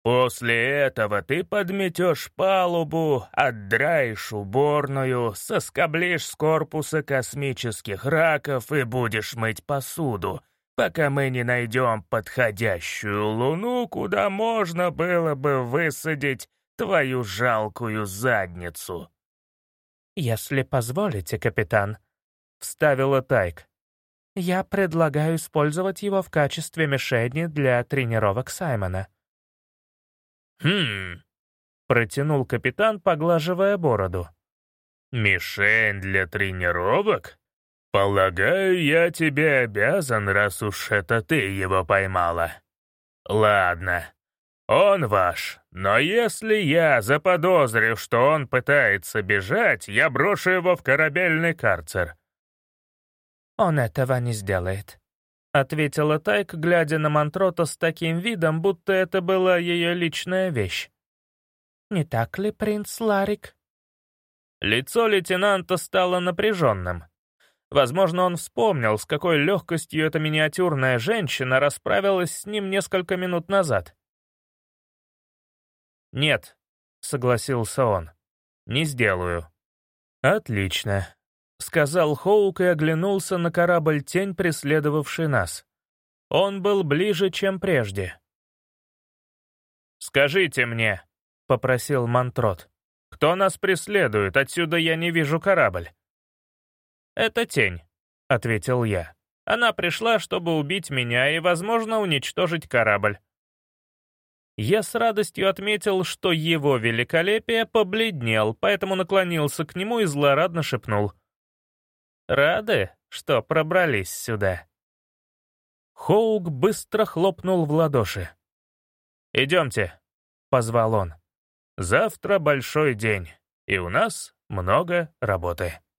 После этого ты подметешь палубу, отдраешь уборную, соскоблишь с корпуса космических раков и будешь мыть посуду, пока мы не найдем подходящую луну, куда можно было бы высадить твою жалкую задницу». «Если позволите, капитан», — вставила Тайк, — «я предлагаю использовать его в качестве мишени для тренировок Саймона». «Хм...» — протянул капитан, поглаживая бороду. «Мишень для тренировок? Полагаю, я тебе обязан, раз уж это ты его поймала. Ладно, он ваш, но если я заподозрю, что он пытается бежать, я брошу его в корабельный карцер». «Он этого не сделает», — ответила Тайк, глядя на Мантрота с таким видом, будто это была ее личная вещь. «Не так ли, принц Ларик?» Лицо лейтенанта стало напряженным. Возможно, он вспомнил, с какой легкостью эта миниатюрная женщина расправилась с ним несколько минут назад. «Нет», — согласился он, — «не сделаю». «Отлично», — сказал Хоук и оглянулся на корабль-тень, преследовавший нас. Он был ближе, чем прежде. «Скажите мне», — попросил Мантрот, — «кто нас преследует? Отсюда я не вижу корабль». «Это тень», — ответил я. «Она пришла, чтобы убить меня и, возможно, уничтожить корабль». Я с радостью отметил, что его великолепие побледнел, поэтому наклонился к нему и злорадно шепнул: «Рады, что пробрались сюда?» Хоук быстро хлопнул в ладоши. «Идемте», — позвал он. «Завтра большой день, и у нас много работы».